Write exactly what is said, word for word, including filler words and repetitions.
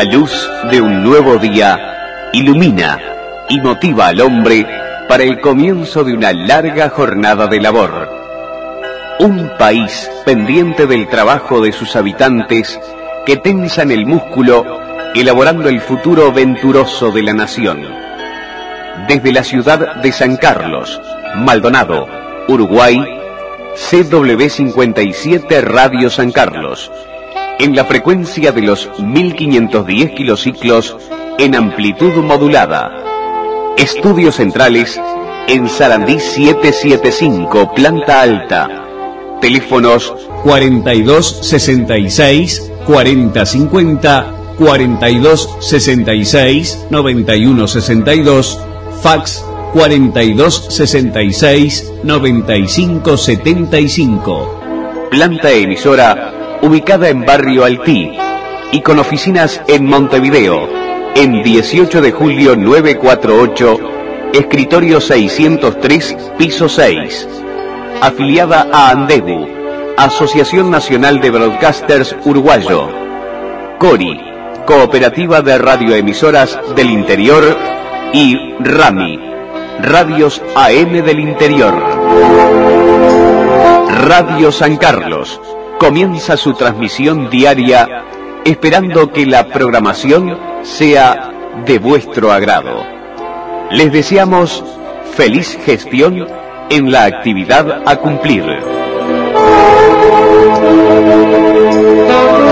luz de un nuevo día ilumina y motiva al hombre para el comienzo de una larga jornada de labor. Un país pendiente del trabajo de sus habitantes que tensan el músculo elaborando el futuro venturoso de la nación. Desde la ciudad de San Carlos, Maldonado, Uruguay, C W cincuenta y siete Radio San Carlos, en la frecuencia de los mil quinientos diez kilociclos en amplitud modulada. Estudios centrales en Sarandí setecientos setenta y cinco, planta alta. Teléfonos cuarenta y dos sesenta y seis, cuarenta cincuenta, cuarenta y dos sesenta y seis, noventa y uno sesenta y dos, fax cuarenta y dos sesenta y seis, noventa y cinco setenta y cinco. Planta emisora ubicada en Barrio Altí y con oficinas en Montevideo, en dieciocho de julio novecientos cuarenta y ocho, escritorio seiscientos tres, piso seis. Afiliada a ANDEBU, Asociación Nacional de Broadcasters Uruguayo. CORI, Cooperativa de Radioemisoras del Interior, y RAMI, Radios A M del Interior. Radio San Carlos comienza su transmisión diaria esperando que la programación sea de vuestro agrado. Les deseamos feliz gestión en la actividad a cumplir.